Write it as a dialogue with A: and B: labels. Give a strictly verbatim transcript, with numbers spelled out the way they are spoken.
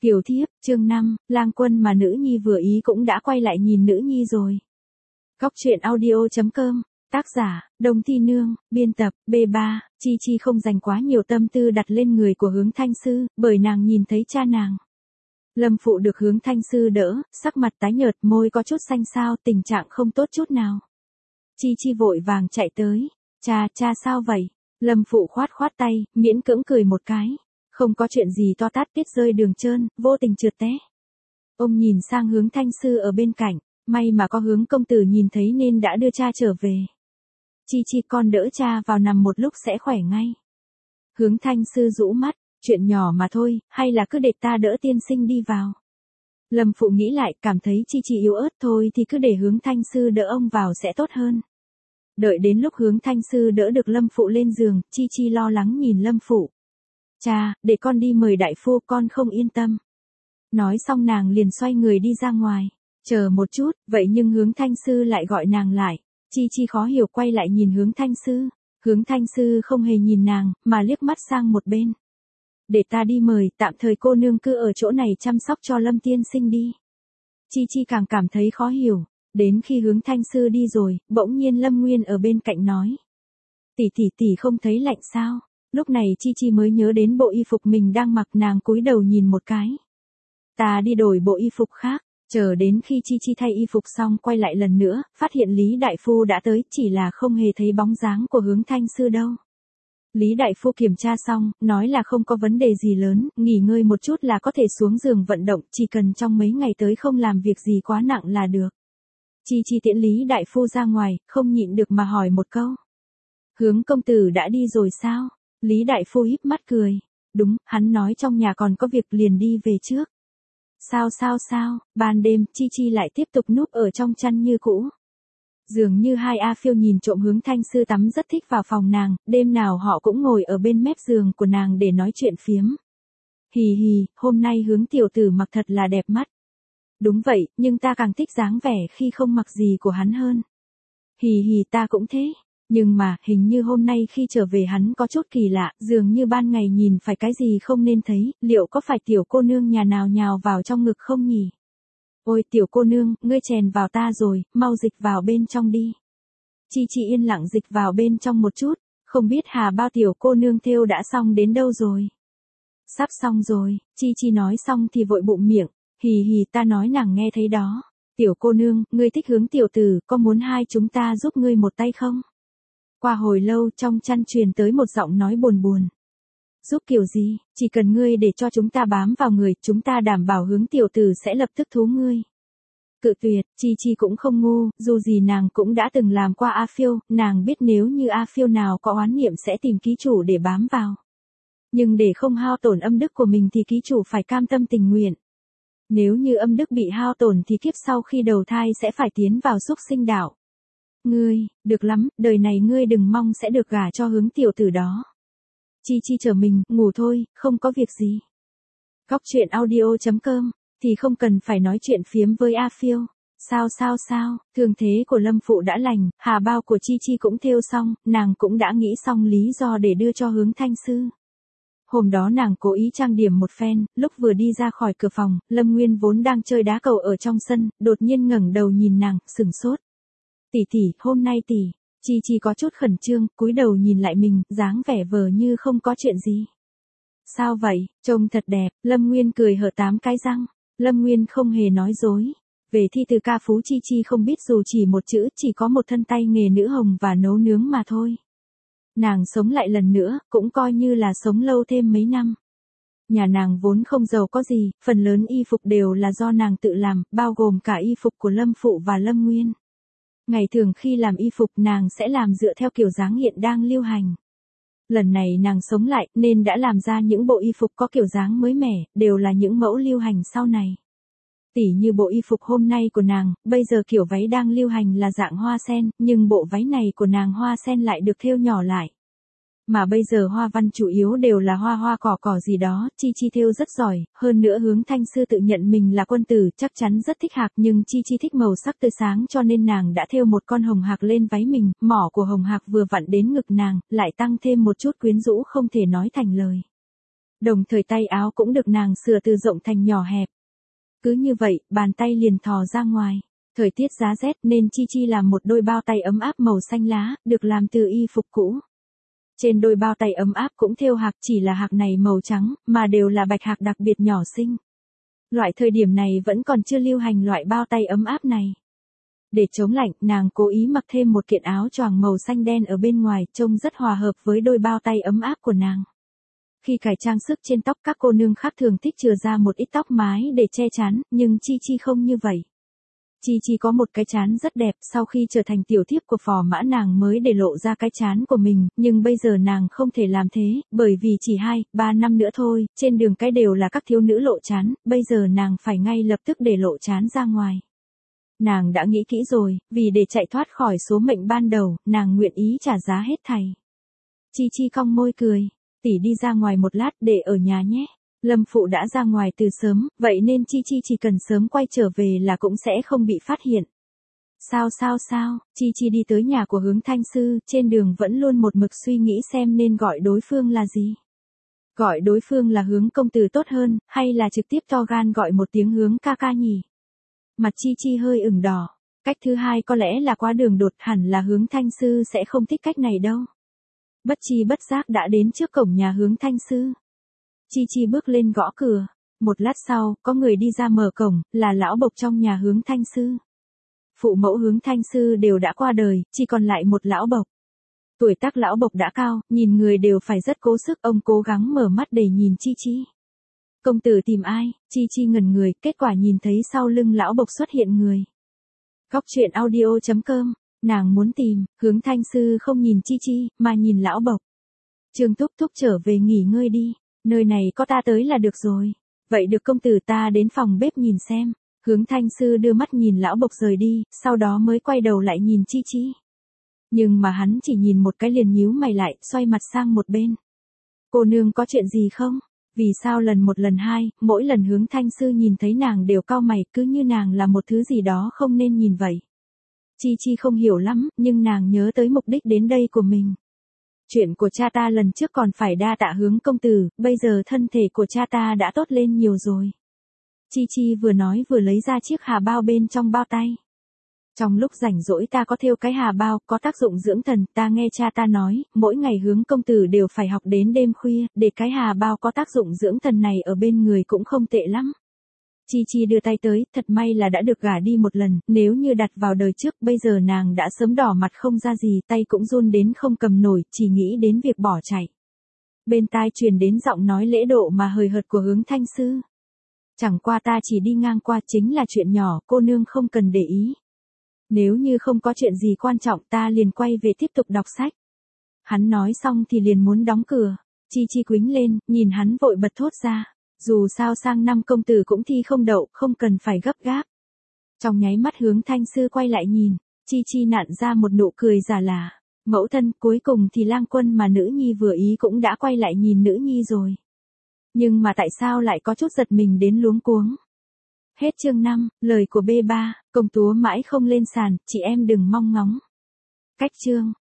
A: Kiều thiếp, chương năm, lang quân mà nữ nhi vừa ý cũng đã quay lại nhìn nữ nhi rồi. Góc truyện audio.com, tác giả, Đồng Thi Nương, biên tập, B ba, Chi Chi không dành quá nhiều tâm tư đặt lên người của Hướng Thanh Sư, bởi nàng nhìn thấy cha nàng. Lâm Phụ được Hướng Thanh Sư đỡ, sắc mặt tái nhợt, môi có chút xanh xao, tình trạng không tốt chút nào. Chi Chi vội vàng chạy tới, cha, cha sao vậy? Lâm Phụ khoát khoát tay, miễn cưỡng cười một cái. Không có chuyện gì to tát, tiết rơi đường trơn, vô tình trượt té. Ông nhìn sang Hướng Thanh Sư ở bên cạnh, may mà có Hướng công tử nhìn thấy nên đã đưa cha trở về. Chi Chi con đỡ cha vào nằm một lúc sẽ khỏe ngay. Hướng Thanh Sư rũ mắt, chuyện nhỏ mà thôi, hay là cứ để ta đỡ tiên sinh đi vào. Lâm Phụ nghĩ lại, cảm thấy Chi Chi yếu ớt thôi thì cứ để Hướng Thanh Sư đỡ ông vào sẽ tốt hơn. Đợi đến lúc Hướng Thanh Sư đỡ được Lâm Phụ lên giường, Chi Chi lo lắng nhìn Lâm Phụ. Cha, để con đi mời đại phu, con không yên tâm. Nói xong nàng liền xoay người đi ra ngoài. Chờ một chút, vậy nhưng Hướng Thanh Sư lại gọi nàng lại. Chi Chi khó hiểu quay lại nhìn Hướng Thanh Sư. Hướng Thanh Sư không hề nhìn nàng, mà liếc mắt sang một bên. Để ta đi mời, tạm thời cô nương cứ ở chỗ này chăm sóc cho Lâm tiên sinh đi. Chi Chi càng cảm thấy khó hiểu. Đến khi Hướng Thanh Sư đi rồi, bỗng nhiên Lâm Nguyên ở bên cạnh nói. Tỷ tỷ tỷ không thấy lạnh sao? Lúc này Chi Chi mới nhớ đến bộ y phục mình đang mặc, nàng cúi đầu nhìn một cái. Ta đi đổi bộ y phục khác, chờ đến khi Chi Chi thay y phục xong quay lại lần nữa, phát hiện Lý Đại Phu đã tới, chỉ là không hề thấy bóng dáng của Hướng Thanh Sư đâu. Lý Đại Phu kiểm tra xong, nói là không có vấn đề gì lớn, nghỉ ngơi một chút là có thể xuống giường vận động, chỉ cần trong mấy ngày tới không làm việc gì quá nặng là được. Chi Chi tiễn Lý Đại Phu ra ngoài, không nhịn được mà hỏi một câu. Hướng công tử đã đi rồi sao? Lý Đại Phu híp mắt cười. Đúng, hắn nói trong nhà còn có việc liền đi về trước. Sao sao sao, ban đêm, Chi Chi lại tiếp tục núp ở trong chăn như cũ. Dường như hai A Phiêu nhìn trộm Hướng Thanh Sư tắm rất thích vào phòng nàng, đêm nào họ cũng ngồi ở bên mép giường của nàng để nói chuyện phiếm. Hì hì, hôm nay Hướng tiểu tử mặc thật là đẹp mắt. Đúng vậy, nhưng ta càng thích dáng vẻ khi không mặc gì của hắn hơn. Hì hì ta cũng thế. Nhưng mà, hình như hôm nay khi trở về hắn có chút kỳ lạ, dường như ban ngày nhìn phải cái gì không nên thấy, liệu có phải tiểu cô nương nhà nào nhào vào trong ngực không nhỉ? Ôi tiểu cô nương, ngươi chèn vào ta rồi, mau dịch vào bên trong đi. Chi Chi yên lặng dịch vào bên trong một chút, không biết hà bao tiểu cô nương thêu đã xong đến đâu rồi. Sắp xong rồi, Chi Chi nói xong thì vội bụng miệng, hì hì ta nói nàng nghe thấy đó. Tiểu cô nương, ngươi thích Hướng tiểu tử, có muốn hai chúng ta giúp ngươi một tay không? Qua hồi lâu trong chăn truyền tới một giọng nói buồn buồn. Giúp kiểu gì, chỉ cần ngươi để cho chúng ta bám vào người, chúng ta đảm bảo Hướng tiểu tử sẽ lập tức thú ngươi. Cự tuyệt, Chi Chi cũng không ngu, dù gì nàng cũng đã từng làm qua A Phiêu, nàng biết nếu như A Phiêu nào có oán niệm sẽ tìm ký chủ để bám vào. Nhưng để không hao tổn âm đức của mình thì ký chủ phải cam tâm tình nguyện. Nếu như âm đức bị hao tổn thì kiếp sau khi đầu thai sẽ phải tiến vào súc sinh đạo. Ngươi, được lắm, đời này ngươi đừng mong sẽ được gả cho Hướng tiểu tử đó. Chi Chi chờ mình, ngủ thôi, không có việc gì. Góc truyện audio.com, thì không cần phải nói chuyện phiếm với A Phiêu. Sao sao sao, thương thế của Lâm Phụ đã lành, hà bao của Chi Chi cũng thêu xong, nàng cũng đã nghĩ xong lý do để đưa cho Hướng Thanh Sư. Hôm đó nàng cố ý trang điểm một phen, lúc vừa đi ra khỏi cửa phòng, Lâm Nguyên vốn đang chơi đá cầu ở trong sân, đột nhiên ngẩng đầu nhìn nàng, sửng sốt. Tỷ tỷ, hôm nay tỷ, Chi Chi có chút khẩn trương, cúi đầu nhìn lại mình, dáng vẻ vờ như không có chuyện gì. Sao vậy, trông thật đẹp, Lâm Nguyên cười hở tám cái răng, Lâm Nguyên không hề nói dối. Về thi từ ca phú Chi Chi không biết dù chỉ một chữ, chỉ có một thân tay nghề nữ hồng và nấu nướng mà thôi. Nàng sống lại lần nữa, cũng coi như là sống lâu thêm mấy năm. Nhà nàng vốn không giàu có gì, phần lớn y phục đều là do nàng tự làm, bao gồm cả y phục của Lâm Phụ và Lâm Nguyên. Ngày thường khi làm y phục nàng sẽ làm dựa theo kiểu dáng hiện đang lưu hành. Lần này nàng sống lại nên đã làm ra những bộ y phục có kiểu dáng mới mẻ, đều là những mẫu lưu hành sau này. Tỉ như bộ y phục hôm nay của nàng, bây giờ kiểu váy đang lưu hành là dạng hoa sen, nhưng bộ váy này của nàng hoa sen lại được thêu nhỏ lại. Mà bây giờ hoa văn chủ yếu đều là hoa hoa cỏ cỏ gì đó, Chi Chi thêu rất giỏi, hơn nữa Hướng Thanh Sư tự nhận mình là quân tử, chắc chắn rất thích hạc, nhưng Chi Chi thích màu sắc tươi sáng cho nên nàng đã thêu một con hồng hạc lên váy mình, mỏ của hồng hạc vừa vặn đến ngực nàng, lại tăng thêm một chút quyến rũ không thể nói thành lời. Đồng thời tay áo cũng được nàng sửa từ rộng thành nhỏ hẹp. Cứ như vậy, bàn tay liền thò ra ngoài. Thời tiết giá rét nên Chi Chi làm một đôi bao tay ấm áp màu xanh lá, được làm từ y phục cũ. Trên đôi bao tay ấm áp cũng thêu hạc, chỉ là hạc này màu trắng, mà đều là bạch hạc đặc biệt nhỏ xinh. Loại thời điểm này vẫn còn chưa lưu hành loại bao tay ấm áp này. Để chống lạnh, nàng cố ý mặc thêm một kiện áo choàng màu xanh đen ở bên ngoài, trông rất hòa hợp với đôi bao tay ấm áp của nàng. Khi cài trang sức trên tóc, các cô nương khác thường thích chừa ra một ít tóc mái để che chắn, nhưng Chi Chi không như vậy. Chi Chi có một cái trán rất đẹp, sau khi trở thành tiểu thiếp của Phò Mã nàng mới để lộ ra cái trán của mình, nhưng bây giờ nàng không thể làm thế, bởi vì chỉ hai, ba năm nữa thôi, trên đường cái đều là các thiếu nữ lộ trán, bây giờ nàng phải ngay lập tức để lộ trán ra ngoài. Nàng đã nghĩ kỹ rồi, vì để chạy thoát khỏi số mệnh ban đầu, nàng nguyện ý trả giá hết thảy. Chi Chi cong môi cười, tỷ đi ra ngoài một lát để ở nhà nhé. Lâm Phụ đã ra ngoài từ sớm, vậy nên Chi Chi chỉ cần sớm quay trở về là cũng sẽ không bị phát hiện. Sao sao sao, Chi Chi đi tới nhà của Hướng Thanh Sư, trên đường vẫn luôn một mực suy nghĩ xem nên gọi đối phương là gì. Gọi đối phương là Hướng công tử tốt hơn, hay là trực tiếp to gan gọi một tiếng Hướng ca ca nhỉ? Mặt Chi Chi hơi ửng đỏ. Cách thứ hai có lẽ là quá đường đột, hẳn là Hướng Thanh Sư sẽ không thích cách này đâu. Bất chi bất giác đã đến trước cổng nhà Hướng Thanh Sư. Chi Chi bước lên gõ cửa. Một lát sau, có người đi ra mở cổng, là lão bộc trong nhà Hướng Thanh Sư. Phụ mẫu Hướng Thanh Sư đều đã qua đời, chỉ còn lại một lão bộc. Tuổi tác lão bộc đã cao, nhìn người đều phải rất cố sức, ông cố gắng mở mắt để nhìn Chi Chi. Công tử tìm ai? Chi Chi ngẩn người, kết quả nhìn thấy sau lưng lão bộc xuất hiện người. Góc truyện audio chấm com, nàng muốn tìm, Hướng Thanh Sư không nhìn Chi Chi, mà nhìn lão bộc. Trương Thúc Thúc trở về nghỉ ngơi đi, nơi này có ta tới là được rồi. Vậy được công tử, ta đến phòng bếp nhìn xem. Hướng Thanh Sư đưa mắt nhìn lão bộc rời đi, sau đó mới quay đầu lại nhìn Chi Chi. Nhưng mà hắn chỉ nhìn một cái liền nhíu mày lại, xoay mặt sang một bên. Cô nương có chuyện gì không? Vì sao lần một lần hai, mỗi lần Hướng Thanh Sư nhìn thấy nàng đều cau mày, cứ như nàng là một thứ gì đó không nên nhìn vậy. Chi Chi không hiểu lắm, nhưng nàng nhớ tới mục đích đến đây của mình. Chuyện của cha ta lần trước còn phải đa tạ Hướng công tử, bây giờ thân thể của cha ta đã tốt lên nhiều rồi. Chi Chi vừa nói vừa lấy ra chiếc hà bao bên trong bao tay. Trong lúc rảnh rỗi ta có thêu cái hà bao, có tác dụng dưỡng thần, ta nghe cha ta nói, mỗi ngày Hướng công tử đều phải học đến đêm khuya, để cái hà bao có tác dụng dưỡng thần này ở bên người cũng không tệ lắm. Chi Chi đưa tay tới, thật may là đã được gả đi một lần, nếu như đặt vào đời trước, bây giờ nàng đã sớm đỏ mặt không ra gì, tay cũng run đến không cầm nổi, chỉ nghĩ đến việc bỏ chạy. Bên tai truyền đến giọng nói lễ độ mà hời hợt của Hướng Thanh Sư. Chẳng qua ta chỉ đi ngang qua, chính là chuyện nhỏ, cô nương không cần để ý. Nếu như không có chuyện gì quan trọng ta liền quay về tiếp tục đọc sách. Hắn nói xong thì liền muốn đóng cửa. Chi Chi quýnh lên, nhìn hắn vội bật thốt ra. Dù sao sang năm công tử cũng thi không đậu, không cần phải gấp gáp. Trong nháy mắt Hướng Thanh Sư quay lại nhìn. Chi Chi nặn ra một nụ cười giả lả. Mẫu thân, cuối cùng thì lang quân mà nữ nhi vừa ý cũng đã quay lại nhìn nữ nhi rồi. Nhưng mà tại sao lại có chút giật mình đến luống cuống. Hết chương năm, lời của B ba, công chúa mãi không lên sàn, chị em đừng mong ngóng. Cách chương.